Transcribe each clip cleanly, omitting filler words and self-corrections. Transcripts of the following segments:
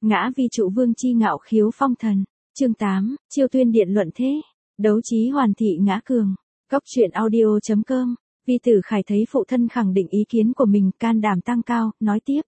Ngã vi trụ vương chi ngạo khiếu phong thần. Chương 8, Chiêu Tuyên Điện luận thế. Đấu trí hoàn thị ngã cường. Góc truyện audio.com. Vi Tử Khải thấy phụ thân khẳng định ý kiến của mình, can đảm tăng cao, nói tiếp.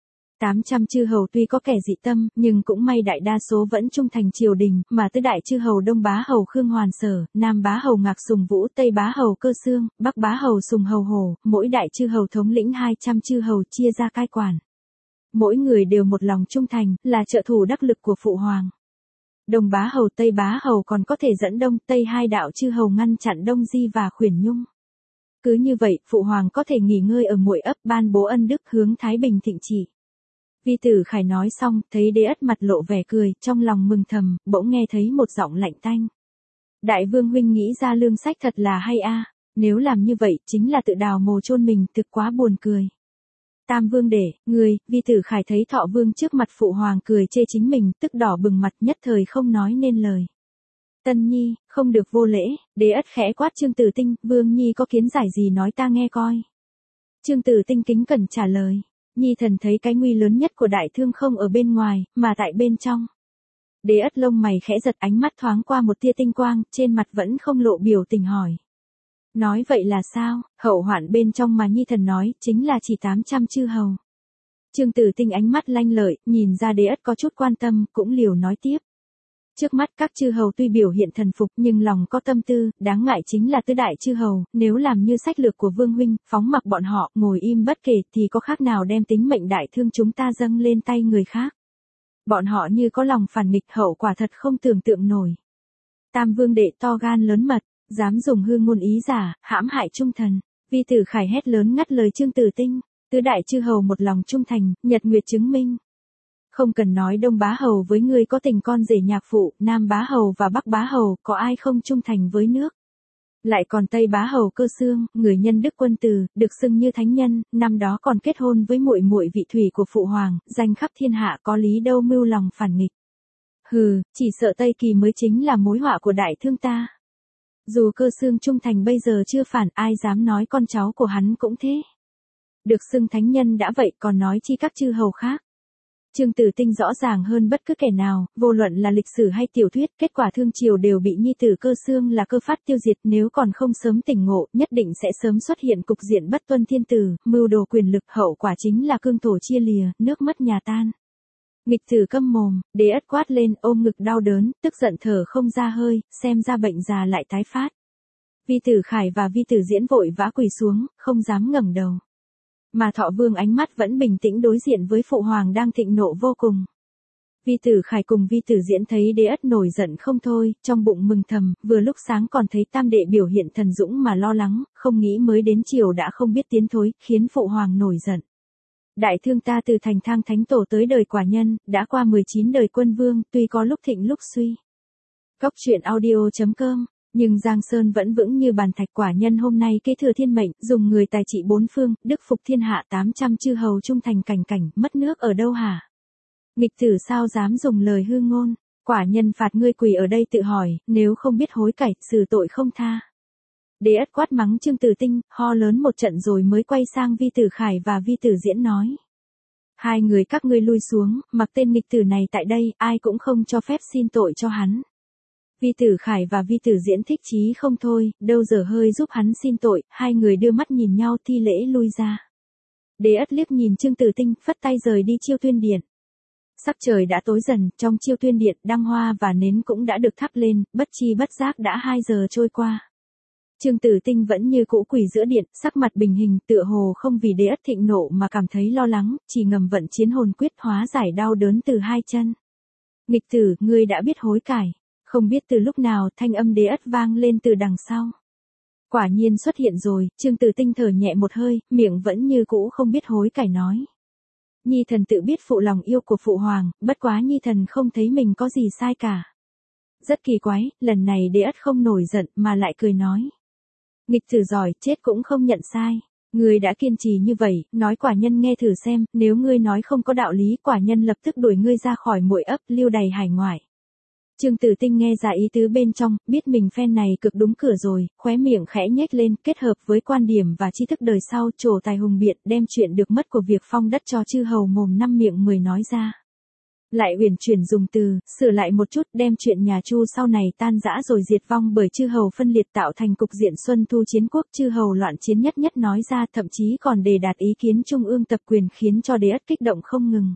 800 chư hầu tuy có kẻ dị tâm, nhưng cũng may đại đa số vẫn trung thành triều đình, mà tứ đại chư hầu Đông Bá hầu Khương Hoàn Sở, Nam Bá hầu Ngạc Sùng Vũ, Tây Bá hầu Cơ Xương, Bắc Bá hầu Sùng Hầu Hổ, mỗi đại chư hầu thống lĩnh 200 chư hầu chia ra cai quản. Mỗi người đều một lòng trung thành, là trợ thủ đắc lực của phụ hoàng. Đông Bá hầu Tây Bá hầu còn có thể dẫn Đông Tây hai đạo chư hầu ngăn chặn Đông Di và Khuyển Nhung. Cứ như vậy, phụ hoàng có thể nghỉ ngơi ở Muội ấp, ban bố ân đức, hướng Thái Bình thịnh trị. Vi Tử Khải nói xong, thấy Đế Ất mặt lộ vẻ cười, trong lòng mừng thầm, bỗng nghe thấy một giọng lạnh tanh. Đại vương huynh nghĩ ra lương sách thật là hay a, nếu làm như vậy, chính là tự đào mồ chôn mình, thực quá buồn cười. Tam vương để, người, Vi Tử Khải thấy Thọ vương trước mặt phụ hoàng cười chê chính mình, tức đỏ bừng mặt, nhất thời không nói nên lời. Tân nhi, không được vô lễ. Đế Ất khẽ quát Trương Tử Tinh, vương nhi có kiến giải gì nói ta nghe coi. Trương Tử Tinh kính cẩn trả lời. Nhi thần thấy cái nguy lớn nhất của đại thương không ở bên ngoài, mà tại bên trong. Đế Ất lông mày khẽ giật, ánh mắt thoáng qua một tia tinh quang, trên mặt vẫn không lộ biểu tình hỏi. Nói vậy là sao? Hậu hoạn bên trong mà Nhi thần nói, chính là chỉ 800 chư hầu. Trương Tử Tinh ánh mắt lanh lợi, nhìn ra Đế Ất có chút quan tâm, cũng liều nói tiếp. Trước mắt các chư hầu tuy biểu hiện thần phục nhưng lòng có tâm tư, đáng ngại chính là tứ đại chư hầu, nếu làm như sách lược của vương huynh, phóng mặc bọn họ, ngồi im bất kể thì có khác nào đem tính mệnh đại thương chúng ta dâng lên tay người khác. Bọn họ như có lòng phản nghịch, hậu quả thật không tưởng tượng nổi. Tam vương đệ to gan lớn mật, dám dùng hư ngôn ý giả, hãm hại trung thần. Vi Tử Khải hét lớn ngắt lời Trương Tử Tinh, tứ đại chư hầu một lòng trung thành, nhật nguyệt chứng minh. Không cần nói Đông Bá hầu với ngươi có tình con rể nhạc phụ, Nam Bá hầu và Bắc Bá hầu có ai không trung thành với nước. Lại còn Tây Bá hầu Cơ Xương, người nhân đức quân tử, được xưng như thánh nhân, năm đó còn kết hôn với muội muội vị thủy của phụ hoàng, danh khắp thiên hạ, có lý đâu mưu lòng phản nghịch. Hừ, chỉ sợ Tây Kỳ mới chính là mối họa của đại thương ta. Dù Cơ Xương trung thành bây giờ chưa phản, ai dám nói con cháu của hắn cũng thế. Được xưng thánh nhân đã vậy, còn nói chi các chư hầu khác. Trương Tử Tinh rõ ràng hơn bất cứ kẻ nào, vô luận là lịch sử hay tiểu thuyết, kết quả thương triều đều bị nhi tử Cơ Xương là Cơ Phát tiêu diệt, nếu còn không sớm tỉnh ngộ, nhất định sẽ sớm xuất hiện cục diện bất tuân thiên tử, mưu đồ quyền lực, hậu quả chính là cương thổ chia lìa, nước mất nhà tan. Nghịch tử câm mồm, Đế Ất quát lên, ôm ngực đau đớn, tức giận thở không ra hơi, xem ra bệnh già lại tái phát. Vi Tử Khải và Vi Tử Diễn vội vã quỳ xuống, không dám ngẩng đầu. Mà Thọ vương ánh mắt vẫn bình tĩnh đối diện với phụ hoàng đang thịnh nộ vô cùng. Vi Tử Khải cùng Vi Tử Diễn thấy Đế Ất nổi giận không thôi, trong bụng mừng thầm, vừa lúc sáng còn thấy tam đệ biểu hiện thần dũng mà lo lắng, không nghĩ mới đến chiều đã không biết tiến thối, khiến phụ hoàng nổi giận. Đại thương ta từ thành thang thánh tổ tới đời quả nhân, đã qua 19 đời quân vương, tuy có lúc thịnh lúc suy. Góc truyện audio.com. Nhưng Giang Sơn vẫn vững như bàn thạch, quả nhân hôm nay kế thừa thiên mệnh, dùng người tài trị bốn phương, đức phục thiên hạ, 800 chư hầu trung thành cảnh cảnh, mất nước ở đâu hả? Nghịch tử sao dám dùng lời hư ngôn, quả nhân phạt ngươi quỳ ở đây tự hỏi, nếu không biết hối cải, xử tội không tha. Đế Ất quát mắng Trương Tử Tinh, ho lớn một trận rồi mới quay sang Vi Tử Khải và Vi Tử Diễn nói. Hai người các ngươi lui xuống, mặc tên nghịch tử này tại đây, ai cũng không cho phép xin tội cho hắn. Vi Tử Khải và Vi Tử Diễn thích chí không thôi, đâu giờ hơi giúp hắn xin tội, hai người đưa mắt nhìn nhau thi lễ lui ra. Đế Ất liếc nhìn Trương Tử Tinh, phất tay rời đi Chiêu Tuyên Điện. Sắc trời đã tối dần, trong Chiêu Tuyên Điện, đăng hoa và nến cũng đã được thắp lên, bất chi bất giác đã 2 giờ trôi qua. Trương Tử Tinh vẫn như cũ quỳ giữa điện, sắc mặt bình hình, tựa hồ không vì Đế Ất thịnh nộ mà cảm thấy lo lắng, chỉ ngầm vận chiến hồn quyết hóa giải đau đớn từ hai chân. Nghịch tử, ngươi đã biết hối cải. Không biết từ lúc nào thanh âm Đế Ất vang lên từ đằng sau. Quả nhiên xuất hiện rồi, Trương Tử Tinh thở nhẹ một hơi, miệng vẫn như cũ không biết hối cải nói. Nhi thần tự biết phụ lòng yêu của phụ hoàng, bất quá Nhi thần không thấy mình có gì sai cả. Rất kỳ quái, lần này Đế Ất không nổi giận mà lại cười nói. Nghịch tử giỏi, chết cũng không nhận sai. Ngươi đã kiên trì như vậy, nói quả nhân nghe thử xem, nếu ngươi nói không có đạo lý, quả nhân lập tức đuổi ngươi ra khỏi Muội ấp, lưu đày hải ngoại. Trương Tử Tinh nghe ra ý tứ bên trong, biết mình phen này cực đúng cửa rồi, khóe miệng khẽ nhếch lên, kết hợp với quan điểm và tri thức đời sau, trổ tài hùng biện, đem chuyện được mất của việc phong đất cho chư hầu mồm năm miệng 10 nói ra. Lại uyển chuyển dùng từ, sửa lại một chút, đem chuyện nhà Chu sau này tan rã rồi diệt vong bởi chư hầu phân liệt tạo thành cục diện xuân thu chiến quốc, chư hầu loạn chiến nhất nhất nói ra, thậm chí còn đề đạt ý kiến trung ương tập quyền, khiến cho Đế Ất kích động không ngừng.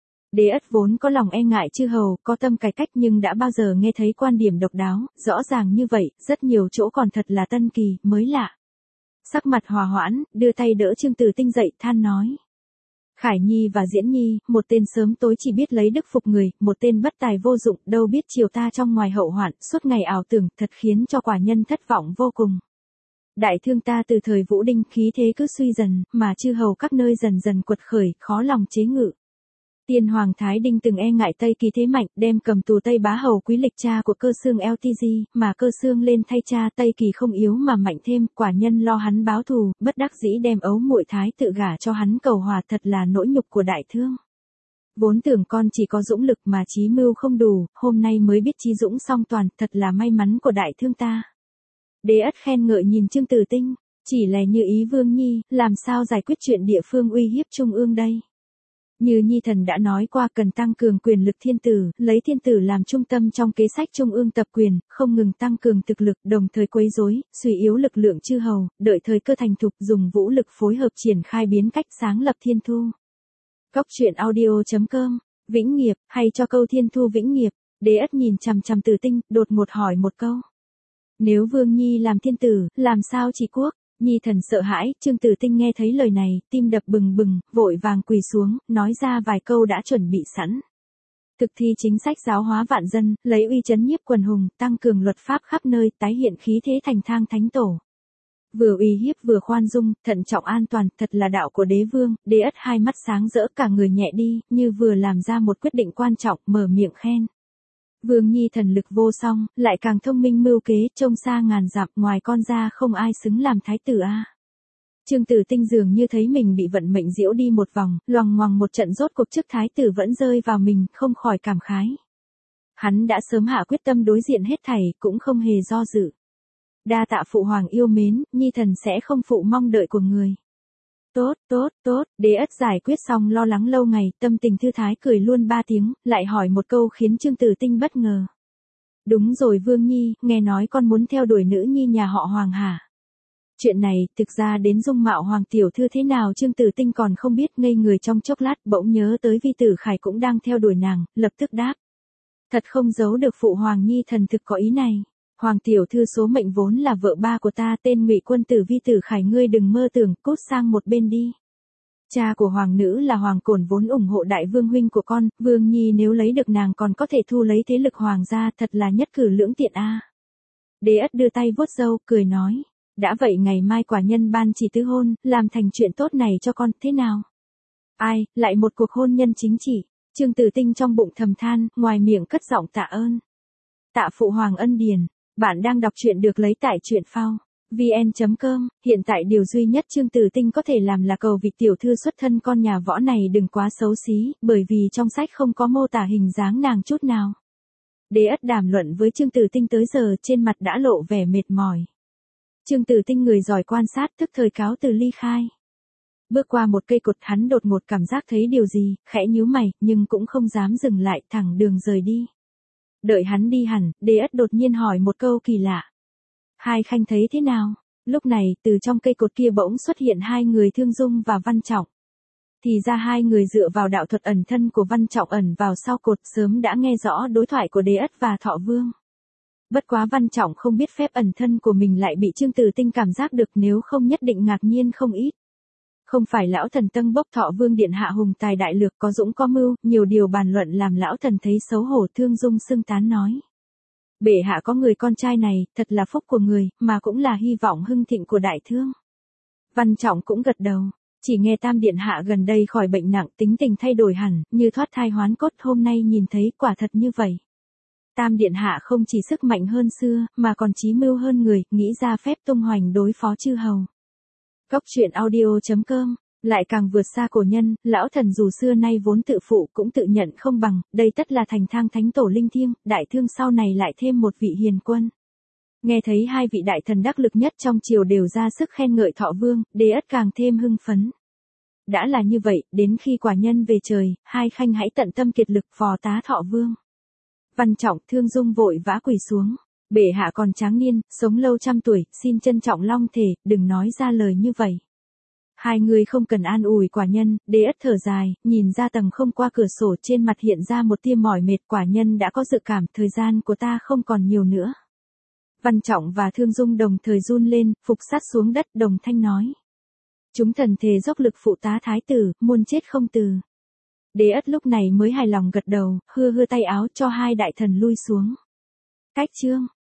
Đế Ất vốn có lòng e ngại chư hầu, có tâm cải cách, nhưng đã bao giờ nghe thấy quan điểm độc đáo, rõ ràng như vậy, rất nhiều chỗ còn thật là tân kỳ, mới lạ. Sắc mặt hòa hoãn, đưa tay đỡ Trương Tử Tinh dậy, than nói. Khải Nhi và Diễn Nhi, một tên sớm tối chỉ biết lấy đức phục người, một tên bất tài vô dụng, đâu biết chiều ta trong ngoài hậu hoạn, suốt ngày ảo tưởng, thật khiến cho quả nhân thất vọng vô cùng. Đại thương ta từ thời Vũ Đinh khí thế cứ suy dần, mà chư hầu các nơi dần dần quật khởi, khó lòng chế ngự. Tiên Hoàng Thái Đinh từng e ngại Tây Kỳ thế mạnh, đem cầm tù Tây Bá Hầu Quý Lịch cha của Cơ Xương LTG, mà Cơ Xương lên thay cha Tây Kỳ không yếu mà mạnh thêm, quả nhân lo hắn báo thù, bất đắc dĩ đem ấu muội Thái tự gả cho hắn cầu hòa, thật là nỗi nhục của đại thương. Vốn tưởng con chỉ có dũng lực mà trí mưu không đủ, hôm nay mới biết trí dũng song toàn, thật là may mắn của đại thương ta. Đế Ất khen ngợi nhìn Trương Tử Tinh, chỉ là như ý Vương Nhi, làm sao giải quyết chuyện địa phương uy hiếp trung ương đây? Như Nhi thần đã nói qua, cần tăng cường quyền lực thiên tử, lấy thiên tử làm trung tâm trong kế sách trung ương tập quyền, không ngừng tăng cường thực lực, đồng thời quấy rối, suy yếu lực lượng chư hầu, đợi thời cơ thành thục dùng vũ lực phối hợp triển khai biến cách sáng lập thiên thu. Cóc truyện audio.com, Vĩnh Nghiệp, hay cho câu thiên thu Vĩnh Nghiệp. Đế Ất nhìn chằm chằm Tử Tinh, đột ngột hỏi một câu. Nếu Vương Nhi làm thiên tử, làm sao trị quốc? Nhi thần sợ hãi, Trương Tử Tinh nghe thấy lời này, tim đập bừng bừng, vội vàng quỳ xuống, nói ra vài câu đã chuẩn bị sẵn. Thực thi chính sách giáo hóa vạn dân, lấy uy chấn nhiếp quần hùng, tăng cường luật pháp khắp nơi, tái hiện khí thế thành thang thánh tổ. Vừa uy hiếp vừa khoan dung, thận trọng an toàn, thật là đạo của đế vương. Đế Ất hai mắt sáng rỡ, cả người nhẹ đi, như vừa làm ra một quyết định quan trọng, mở miệng khen. Vương Nhi thần lực vô song, lại càng thông minh mưu kế, trông xa ngàn dặm, ngoài con ra không ai xứng làm thái tử a. Trương Tử Tinh dường như thấy mình bị vận mệnh diễu đi một vòng, loằng ngoằng một trận rốt cuộc chức thái tử vẫn rơi vào mình, không khỏi cảm khái. Hắn đã sớm hạ quyết tâm đối diện hết thảy, cũng không hề do dự. Đa tạ phụ hoàng yêu mến, Nhi thần sẽ không phụ mong đợi của người. Tốt, Đế Ất giải quyết xong lo lắng lâu ngày, tâm tình thư thái cười luôn 3 tiếng, lại hỏi một câu khiến Trương Tử Tinh bất ngờ. Đúng rồi Vương Nhi, nghe nói con muốn theo đuổi nữ nhi nhà họ Hoàng hả? Chuyện này, thực ra đến dung mạo Hoàng tiểu thư thế nào Trương Tử Tinh còn không biết, ngây người trong chốc lát, bỗng nhớ tới Vi Tử Khải cũng đang theo đuổi nàng, lập tức đáp. Thật không giấu được phụ Hoàng Nhi thần thực có ý này. Hoàng tiểu thư số mệnh vốn là vợ ba của ta, tên Ngụy quân tử Vi Tử Khải, ngươi đừng mơ tưởng, cút sang một bên đi. Cha của hoàng nữ là Hoàng Cổn vốn ủng hộ đại vương huynh của con, Vương Nhi nếu lấy được nàng còn có thể thu lấy thế lực hoàng gia, thật là nhất cử lưỡng tiện a. Đế Ất đưa tay vuốt râu, cười nói, đã vậy ngày mai quả nhân ban chỉ tứ hôn, làm thành chuyện tốt này cho con, thế nào? Ai, lại một cuộc hôn nhân chính chỉ. Trương Tử Tinh trong bụng thầm than, ngoài miệng cất giọng tạ ơn. Tạ phụ hoàng ân điển. Bạn đang đọc truyện được lấy tại truyện phao vn.com, hiện tại điều duy nhất Trương Tử Tinh có thể làm là cầu vị tiểu thư xuất thân con nhà võ này đừng quá xấu xí, bởi vì trong sách không có mô tả hình dáng nàng chút nào. Đế Ất đàm luận với Trương Tử Tinh tới giờ trên mặt đã lộ vẻ mệt mỏi. Trương Tử Tinh người giỏi quan sát tức thời cáo từ ly khai. Bước qua một cây cột hắn đột ngột cảm giác thấy điều gì, khẽ nhíu mày, nhưng cũng không dám dừng lại, thẳng đường rời đi. Đợi hắn đi hẳn, Đế Ất đột nhiên hỏi một câu kỳ lạ. Hai khanh thấy thế nào? Lúc này, từ trong cây cột kia bỗng xuất hiện hai người Thương Dung và Văn Trọng. Thì ra hai người dựa vào đạo thuật ẩn thân của Văn Trọng ẩn vào sau cột, sớm đã nghe rõ đối thoại của Đế Ất và Thọ Vương. Bất quá Văn Trọng không biết phép ẩn thân của mình lại bị Trương Tử Tinh cảm giác được, nếu không nhất định ngạc nhiên không ít. Không phải lão thần Tân Bốc Thọ Vương điện hạ hùng tài đại lược, có dũng có mưu, nhiều điều bàn luận làm lão thần thấy xấu hổ. Thương Dung xưng tán nói. Bệ hạ có người con trai này, thật là phúc của người, mà cũng là hy vọng hưng thịnh của đại thương. Văn Trọng cũng gật đầu. Chỉ nghe Tam điện hạ gần đây khỏi bệnh nặng, tính tình thay đổi hẳn, như thoát thai hoán cốt, hôm nay nhìn thấy quả thật như vậy. Tam điện hạ không chỉ sức mạnh hơn xưa, mà còn trí mưu hơn người, nghĩ ra phép tung hoành đối phó chư hầu. Cóc truyện audio.com, lại càng vượt xa cổ nhân, lão thần dù xưa nay vốn tự phụ cũng tự nhận không bằng, đây tất là thành thang thánh tổ linh thiêng, đại thương sau này lại thêm một vị hiền quân. Nghe thấy hai vị đại thần đắc lực nhất trong triều đều ra sức khen ngợi Thọ Vương, Đế Ất càng thêm hưng phấn. đã là như vậy, đến khi quả nhân về trời, hai khanh hãy tận tâm kiệt lực phò tá thọ vương. Văn Trọng, Thương Dung vội vã quỳ xuống. Bệ hạ còn tráng niên, sống lâu trăm tuổi, xin trân trọng long thể, đừng nói ra lời như vậy. Hai người không cần an ủi quả nhân, Đế Ất thở dài, nhìn ra tầng không qua cửa sổ, trên mặt hiện ra một tia mỏi mệt. Quả nhân đã có dự cảm, thời gian của ta không còn nhiều nữa. Văn Trọng và Thương Dung đồng thời run lên, phục sát xuống đất, đồng thanh nói. Chúng thần thề dốc lực phụ tá thái tử, muôn chết không từ. Đế Ất lúc này mới hài lòng gật đầu, hưa tay áo cho hai đại thần lui xuống. Cách chương